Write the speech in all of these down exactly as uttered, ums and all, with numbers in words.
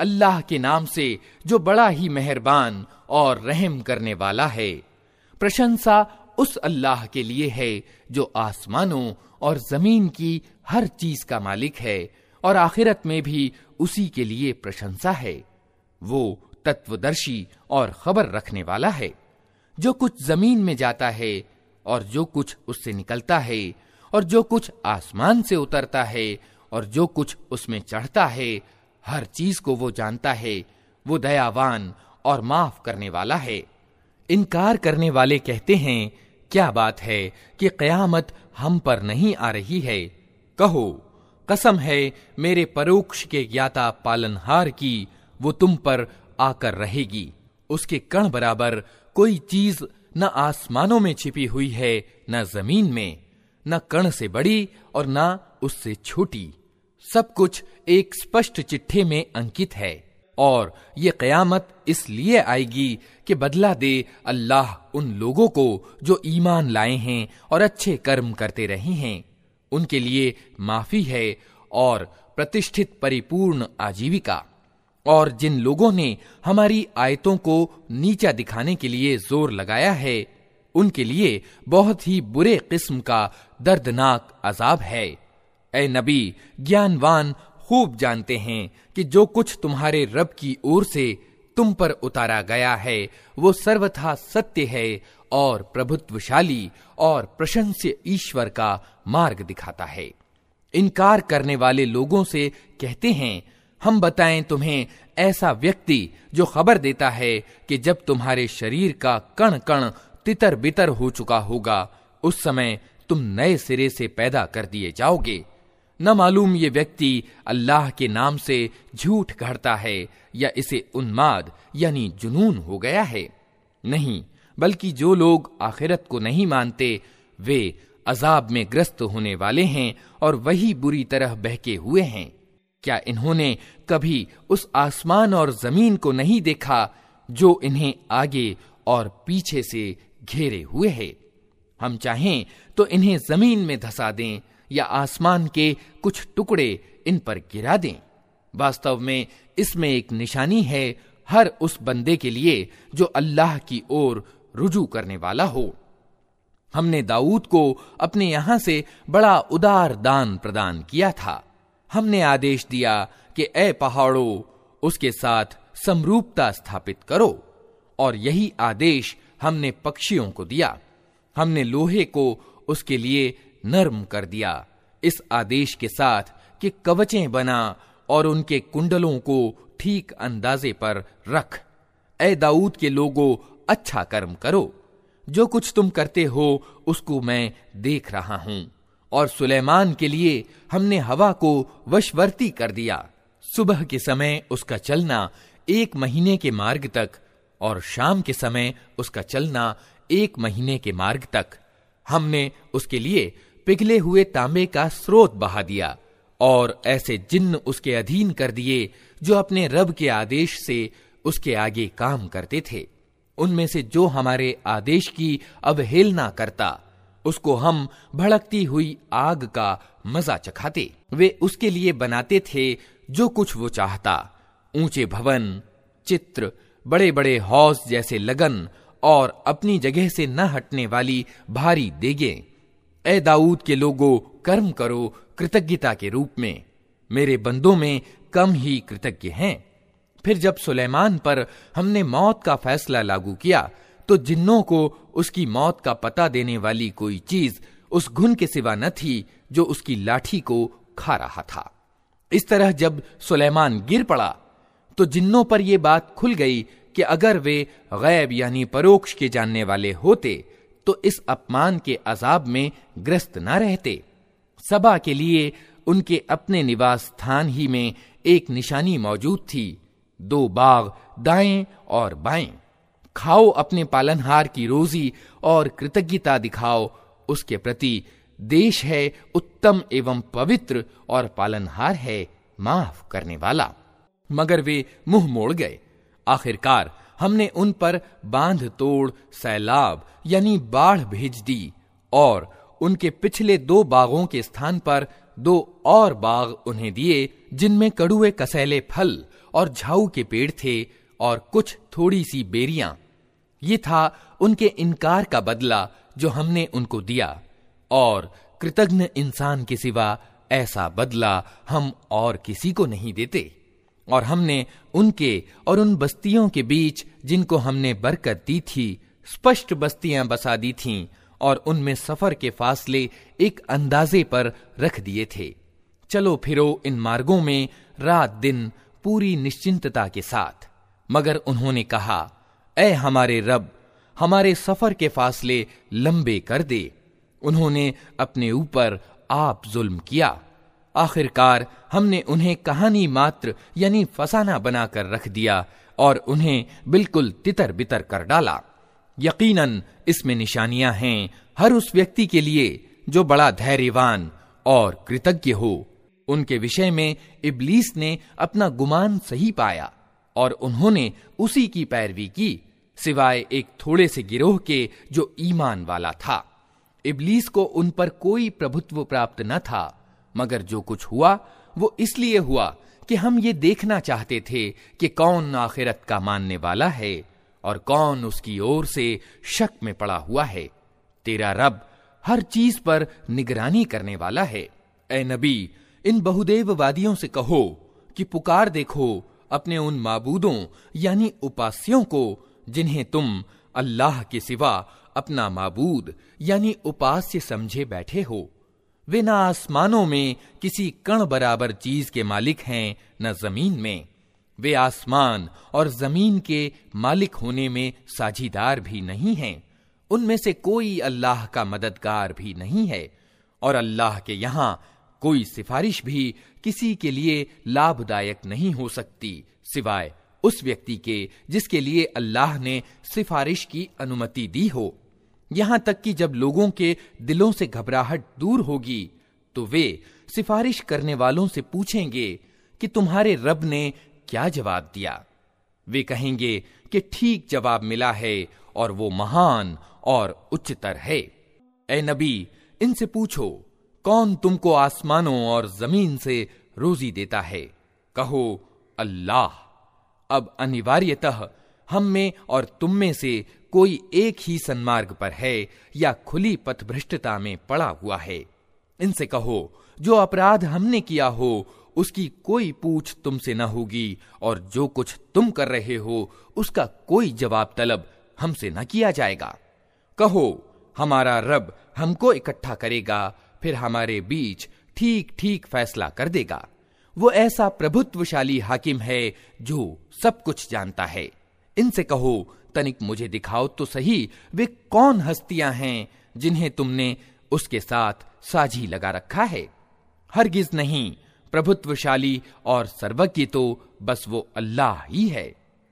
अल्लाह के नाम से जो बड़ा ही मेहरबान और रहम करने वाला है। प्रशंसा उस अल्लाह के लिए है जो आसमानों और जमीन की हर चीज का मालिक है, और आखिरत में भी उसी के लिए प्रशंसा है। वो तत्वदर्शी और खबर रखने वाला है। जो कुछ जमीन में जाता है और जो कुछ उससे निकलता है और जो कुछ आसमान से उतरता है और जो कुछ उसमें चढ़ता है, हर चीज को वो जानता है। वो दयावान और माफ करने वाला है। इनकार करने वाले कहते हैं, क्या बात है कि क़यामत हम पर नहीं आ रही है। कहो, कसम है मेरे परोक्ष के ज्ञाता पालनहार की, वो तुम पर आकर रहेगी। उसके कण बराबर कोई चीज न आसमानों में छिपी हुई है न जमीन में, न कण से बड़ी और न उससे छोटी। सब कुछ एक स्पष्ट चिट्ठे में अंकित है। और ये क़यामत इसलिए आएगी कि बदला दे अल्लाह उन लोगों को जो ईमान लाए हैं और अच्छे कर्म करते रहे हैं। उनके लिए माफी है और प्रतिष्ठित परिपूर्ण आजीविका। और जिन लोगों ने हमारी आयतों को नीचा दिखाने के लिए जोर लगाया है, उनके लिए बहुत ही बुरे किस्म का दर्दनाक अजाब है। ए नबी, ज्ञानवान खूब जानते हैं कि जो कुछ तुम्हारे रब की ओर से तुम पर उतारा गया है वो सर्वथा सत्य है और प्रभुत्वशाली और प्रशंस्य ईश्वर का मार्ग दिखाता है। इनकार करने वाले लोगों से कहते हैं, हम बताएं तुम्हें ऐसा व्यक्ति जो खबर देता है कि जब तुम्हारे शरीर का कण कण तितर बितर हो चुका होगा, उस समय तुम नए सिरे से पैदा कर दिए जाओगे। न मालूम ये व्यक्ति अल्लाह के नाम से झूठ गढ़ता है या इसे उन्माद यानी जुनून हो गया है। नहीं, बल्कि जो लोग आखिरत को नहीं मानते वे अजाब में ग्रस्त होने वाले हैं और वही बुरी तरह बहके हुए हैं। क्या इन्होंने कभी उस आसमान और जमीन को नहीं देखा जो इन्हें आगे और पीछे से घेरे हुए है? हम चाहें तो इन्हें जमीन में धंसा दें या आसमान के कुछ टुकड़े इन पर गिरा दें। वास्तव में इसमें एक निशानी है हर उस बंदे के लिए जो अल्लाह की ओर रुजू करने वाला हो। हमने दाऊद को अपने यहां से बड़ा उदार दान प्रदान किया था। हमने आदेश दिया कि ए पहाड़ों, उसके साथ समरूपता स्थापित करो, और यही आदेश हमने पक्षियों को दिया। हमने लोहे को उसके लिए नर्म कर दिया, इस आदेश के साथ कि कवचें बना और उनके कुंडलों को ठीक अंदाजे पर रख। ए दाऊद के लोगों, अच्छा कर्म करो। जो कुछ तुम करते हो उसको मैं देख रहा हूं। और सुलेमान के लिए हमने हवा को वशवर्ती कर दिया। सुबह के समय उसका चलना एक महीने के मार्ग तक और शाम के समय उसका चलना एक महीने के मार्ग तक। हमने उसके लिए पिघले हुए तांबे का स्रोत बहा दिया और ऐसे जिन्न उसके अधीन कर दिए जो अपने रब के आदेश से उसके आगे काम करते थे। उनमें से जो हमारे आदेश की अवहेलना करता उसको हम भड़कती हुई आग का मजा चखाते। वे उसके लिए बनाते थे जो कुछ वो चाहता, ऊंचे भवन, चित्र, बड़े बड़े हौज जैसे लगन और अपनी जगह से न हटने वाली भारी देगे। ए दाऊद के लोगों, कर्म करो कृतज्ञता के रूप में। मेरे बंदों में कम ही कृतज्ञ हैं। फिर जब सुलेमान पर हमने मौत का फैसला लागू किया तो जिन्नों को उसकी मौत का पता देने वाली कोई चीज उस घुन के सिवा न थी जो उसकी लाठी को खा रहा था। इस तरह जब सुलेमान गिर पड़ा तो जिन्नों पर यह बात खुल गई कि अगर वे गैब यानी परोक्ष के जानने वाले होते तो इस अपमान के अजाब में ग्रस्त न रहते। सबा के लिए उनके अपने निवास स्थान ही में एक निशानी मौजूद थी, दो बाग दाएं और बाएं। खाओ अपने पालनहार की रोजी और कृतज्ञता दिखाओ उसके प्रति। देश है उत्तम एवं पवित्र और पालनहार है माफ करने वाला। मगर वे मुंह मोड़ गए। आखिरकार हमने उन पर बांध तोड़ सैलाब यानी बाढ़ भेज दी और उनके पिछले दो बागों के स्थान पर दो और बाग उन्हें दिए जिनमें कड़ुए कसैले फल और झाऊ के पेड़ थे और कुछ थोड़ी सी बेरियां। ये था उनके इनकार का बदला जो हमने उनको दिया, और कृतज्ञ इंसान के सिवा ऐसा बदला हम और किसी को नहीं देते। और हमने उनके और उन बस्तियों के बीच जिनको हमने बरकत दी थी स्पष्ट बस्तियां बसा दी थीं, और उनमें सफर के फासले एक अंदाजे पर रख दिए थे। चलो फिरो इन मार्गों में रात दिन पूरी निश्चिंतता के साथ। मगर उन्होंने कहा, ऐ हमारे रब, हमारे सफर के फासले लंबे कर दे। उन्होंने अपने ऊपर आप जुल्म किया। आखिरकार हमने उन्हें कहानी मात्र यानी फसाना बनाकर रख दिया और उन्हें बिल्कुल तितर बितर कर डाला। यकीनन इसमें निशानियां हैं हर उस व्यक्ति के लिए जो बड़ा धैर्यवान और कृतज्ञ हो। उनके विषय में इब्लीस ने अपना गुमान सही पाया और उन्होंने उसी की पैरवी की, सिवाय एक थोड़े से गिरोह के जो ईमान वाला था। इब्लीस को उन पर कोई प्रभुत्व प्राप्त न था, मगर जो कुछ हुआ वो इसलिए हुआ कि हम ये देखना चाहते थे कि कौन आखिरत का मानने वाला है और कौन उसकी ओर से शक में पड़ा हुआ है। तेरा रब हर चीज पर निगरानी करने वाला है। ए नबी, इन बहुदेववादियों से कहो कि पुकार देखो अपने उन माबूदों यानी उपास्यों को जिन्हें तुम अल्लाह के सिवा अपना माबूद यानी उपास्य समझे बैठे हो। वे न आसमानों में किसी कण बराबर चीज के मालिक हैं, न जमीन में। वे आसमान और जमीन के मालिक होने में साझीदार भी नहीं हैं। उनमें से कोई अल्लाह का मददगार भी नहीं है, और अल्लाह के यहाँ कोई सिफारिश भी किसी के लिए लाभदायक नहीं हो सकती, सिवाय उस व्यक्ति के जिसके लिए अल्लाह ने सिफारिश की अनुमति दी हो। यहां तक कि जब लोगों के दिलों से घबराहट दूर होगी तो वे सिफारिश करने वालों से पूछेंगे कि तुम्हारे रब ने क्या जवाब दिया। वे कहेंगे कि ठीक जवाब मिला है और वो महान और उच्चतर है। ए नबी, इनसे पूछो कौन तुमको आसमानों और जमीन से रोजी देता है? कहो, अल्लाह। अब अनिवार्यतः हम में और तुम में से कोई एक ही सन्मार्ग पर है या खुली पथभ्रष्टता में पड़ा हुआ है। इनसे कहो, जो अपराध हमने किया हो उसकी कोई पूछ तुमसे न होगी, और जो कुछ तुम कर रहे हो उसका कोई जवाब तलब हमसे न किया जाएगा। कहो, हमारा रब हमको इकट्ठा करेगा, फिर हमारे बीच ठीक ठीक फैसला कर देगा। वो ऐसा प्रभुत्वशाली हाकिम है जो सब कुछ जानता है। इनसे कहो, तनिक मुझे दिखाओ तो सही वे कौन हस्तियां हैं जिन्हें तुमने उसके साथ साझी लगा रखा है। हरगिज नहीं, प्रभुत्वशाली और सर्वज्ञ तो बस वो अल्लाह ही है।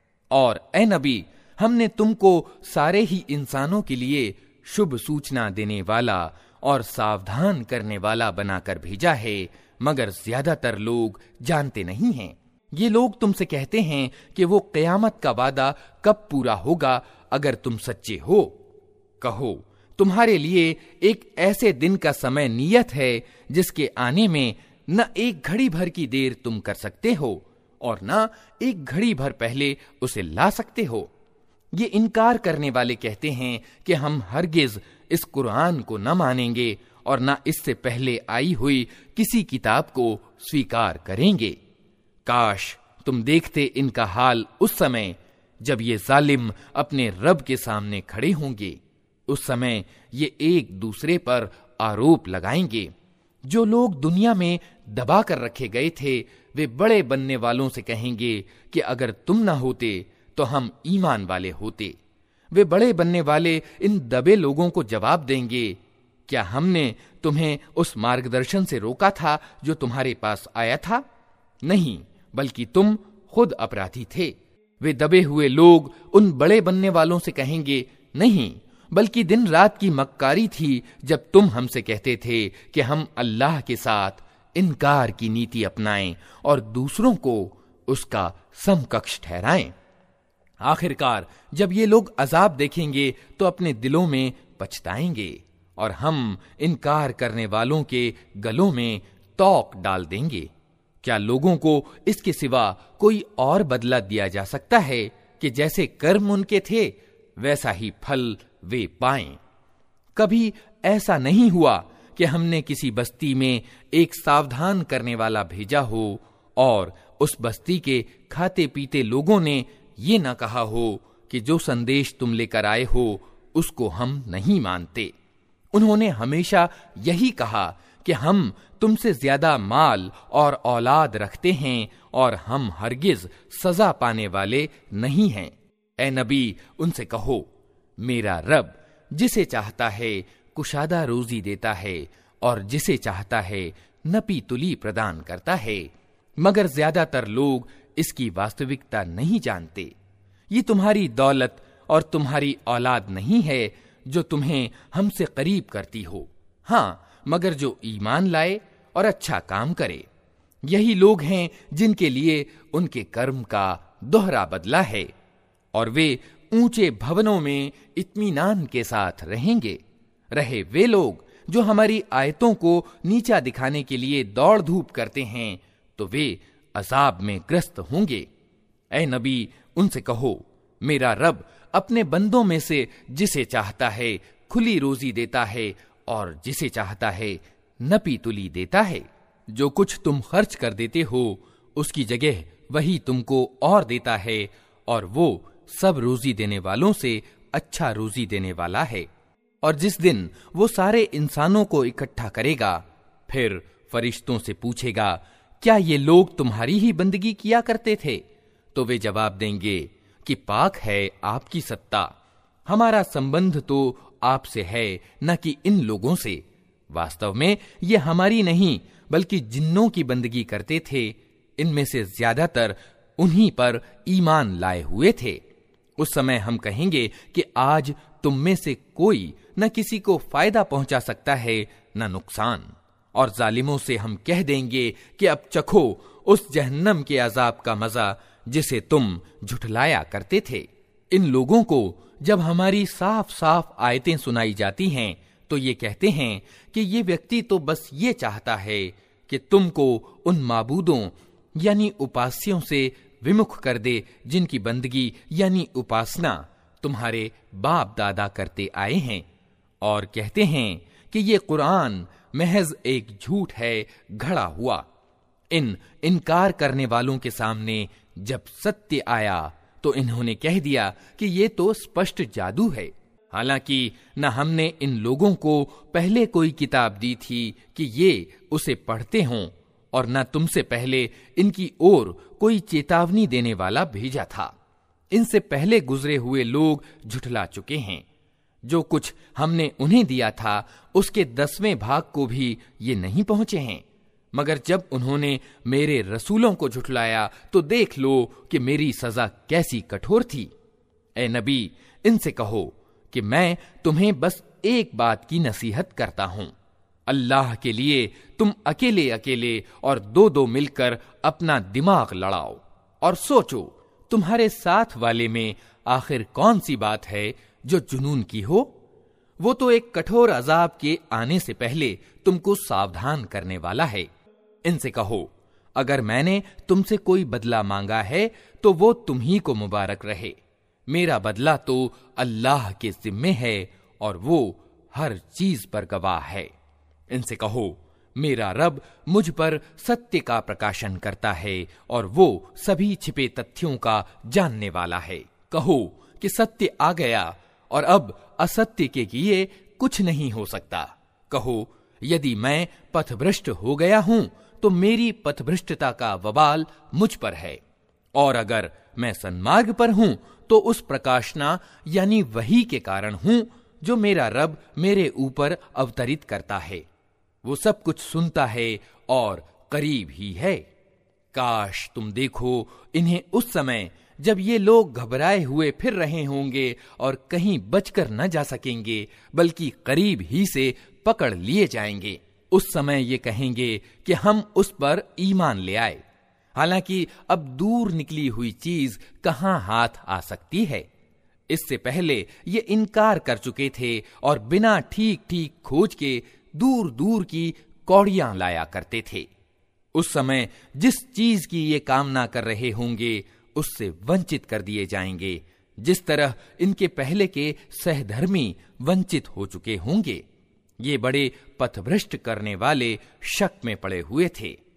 और ए नबी, हमने तुमको सारे ही इंसानों के लिए शुभ सूचना देने वाला और सावधान करने वाला बनाकर भेजा है, मगर ज्यादातर लोग जानते नहीं हैं। ये लोग तुमसे कहते हैं कि वो क़यामत का वादा कब पूरा होगा अगर तुम सच्चे हो। कहो, तुम्हारे लिए एक ऐसे दिन का समय नियत है जिसके आने में न एक घड़ी भर की देर तुम कर सकते हो और न एक घड़ी भर पहले उसे ला सकते हो। ये इनकार करने वाले कहते हैं कि हम हरगिज इस कुरान को न मानेंगे और न इससे पहले आई हुई किसी किताब को स्वीकार करेंगे। काश तुम देखते इनका हाल उस समय जब ये जालिम अपने रब के सामने खड़े होंगे। उस समय ये एक दूसरे पर आरोप लगाएंगे। जो लोग दुनिया में दबा कर रखे गए थे वे बड़े बनने वालों से कहेंगे कि अगर तुम ना होते तो हम ईमान वाले होते। वे बड़े बनने वाले इन दबे लोगों को जवाब देंगे, क्या हमने तुम्हें उस मार्गदर्शन से रोका था जो तुम्हारे पास आया था? नहीं, बल्कि तुम खुद अपराधी थे। वे दबे हुए लोग उन बड़े बनने वालों से कहेंगे, नहीं, बल्कि दिन रात की मक्कारी थी जब तुम हमसे कहते थे कि हम अल्लाह के साथ इनकार की नीति अपनाएं और दूसरों को उसका समकक्ष ठहराएं। आखिरकार जब ये लोग अजाब देखेंगे तो अपने दिलों में पछताएंगे और हम इनकार करने वालों के गलों में तौक डाल देंगे। क्या लोगों को इसके सिवा कोई और बदला दिया जा सकता है कि जैसे कर्म उनके थे वैसा ही फल वे पाएं? कभी ऐसा नहीं हुआ कि हमने किसी बस्ती में एक सावधान करने वाला भेजा हो और उस बस्ती के खाते पीते लोगों ने ये न कहा हो कि जो संदेश तुम लेकर आए हो उसको हम नहीं मानते। उन्होंने हमेशा यही कहा कि हम तुमसे ज्यादा माल और औलाद रखते हैं और हम हरगिज सजा पाने वाले नहीं हैं। ए नबी, उनसे कहो, मेरा रब जिसे चाहता है कुशादा रोजी देता है और जिसे चाहता है नपी तुली प्रदान करता है, मगर ज्यादातर लोग इसकी वास्तविकता नहीं जानते। ये तुम्हारी दौलत और तुम्हारी औलाद नहीं है जो तुम्हें हमसे करीब करती हो, हाँ, मगर जो ईमान लाए और अच्छा काम करे। यही लोग हैं जिनके लिए उनके कर्म का दोहरा बदला है और वे ऊंचे भवनों में इत्मीनान के साथ रहेंगे। रहे वे लोग जो हमारी आयतों को नीचा दिखाने के लिए दौड़ धूप करते हैं तो वे अजाब में ग्रस्त होंगे। ऐ नबी, उनसे कहो, मेरा रब अपने बंदों में से जिसे चाहता है खुली रोजी देता है और जिसे चाहता है नपी तुली देता है। जो कुछ तुम खर्च कर देते हो उसकी जगह वही तुमको और देता है और वो सब रोजी देने वालों से अच्छा रोजी देने वाला है। और जिस दिन वो सारे इंसानों को इकट्ठा करेगा फिर फरिश्तों से पूछेगा, क्या ये लोग तुम्हारी ही बंदगी किया करते थे? तो वे जवाब देंगे कि पाक है आपकी सत्ता, हमारा संबंध तो आपसे है न कि इन लोगों से। वास्तव में ये हमारी नहीं बल्कि जिन्नों की बंदगी करते थे। इनमें से ज्यादातर उन्हीं पर ईमान लाए हुए थे। उस समय हम कहेंगे कि आज तुम में से कोई न किसी को फायदा पहुंचा सकता है न नुकसान, और जालिमों से हम कह देंगे कि अब चखो उस जहन्नम के अजाब का मजा जिसे तुम झुठलाया करते थे। इन लोगों को जब हमारी साफ साफ आयतें सुनाई जाती हैं तो ये कहते हैं कि ये व्यक्ति तो बस ये चाहता है कि तुमको उन माबूदों यानी उपास्यों से विमुख कर दे जिनकी बंदगी यानी उपासना तुम्हारे बाप दादा करते आए हैं, और कहते हैं कि ये कुरान महज एक झूठ है घड़ा हुआ। इन इनकार करने वालों के सामने जब सत्य आया तो इन्होंने कह दिया कि ये तो स्पष्ट जादू है। हालांकि न हमने इन लोगों को पहले कोई किताब दी थी कि ये उसे पढ़ते हों, और न तुमसे पहले इनकी ओर कोई चेतावनी देने वाला भेजा था। इनसे पहले गुजरे हुए लोग झुठला चुके हैं। जो कुछ हमने उन्हें दिया था उसके दसवें भाग को भी ये नहीं पहुंचे हैं, मगर जब उन्होंने मेरे रसूलों को झुठलाया तो देख लो कि मेरी सजा कैसी कठोर थी। ए नबी, इनसे कहो कि मैं तुम्हें बस एक बात की नसीहत करता हूं, अल्लाह के लिए तुम अकेले अकेले और दो दो मिलकर अपना दिमाग लड़ाओ और सोचो तुम्हारे साथ वाले में आखिर कौन सी बात है जो जुनून की हो। वो तो एक कठोर अजाब के आने से पहले तुमको सावधान करने वाला है। इनसे कहो, अगर मैंने तुमसे कोई बदला मांगा है तो वो तुम ही को मुबारक रहे। मेरा बदला तो अल्लाह के जिम्मे है और वो हर चीज पर गवाह है। इनसे कहो, मेरा रब मुझ पर सत्य का प्रकाशन करता है और वो सभी छिपे तथ्यों का जानने वाला है। कहो कि सत्य आ गया और अब असत्य के किए कुछ नहीं हो सकता। कहो, यदि मैं पथभ्रष्ट हो गया हूं तो मेरी पथभ्रष्टता का वबाल मुझ पर है, और अगर मैं सन्मार्ग पर हूं तो उस प्रकाशना यानी वही के कारण हूं जो मेरा रब मेरे ऊपर अवतरित करता है। वो सब कुछ सुनता है और करीब ही है। काश तुम देखो इन्हें उस समय जब ये लोग घबराए हुए फिर रहे होंगे और कहीं बचकर न जा सकेंगे बल्कि करीब ही से पकड़ लिए जाएंगे। उस समय ये कहेंगे कि हम उस पर ईमान ले आए, हालांकि अब दूर निकली हुई चीज कहां हाथ आ सकती है। इससे पहले ये इनकार कर चुके थे और बिना ठीक ठीक खोज के दूर दूर की कौड़ियां लाया करते थे। उस समय जिस चीज की ये कामना कर रहे होंगे उससे वंचित कर दिए जाएंगे, जिस तरह इनके पहले के सहधर्मी वंचित हो चुके होंगे। ये बड़े पथभ्रष्ट करने वाले शक में पड़े हुए थे।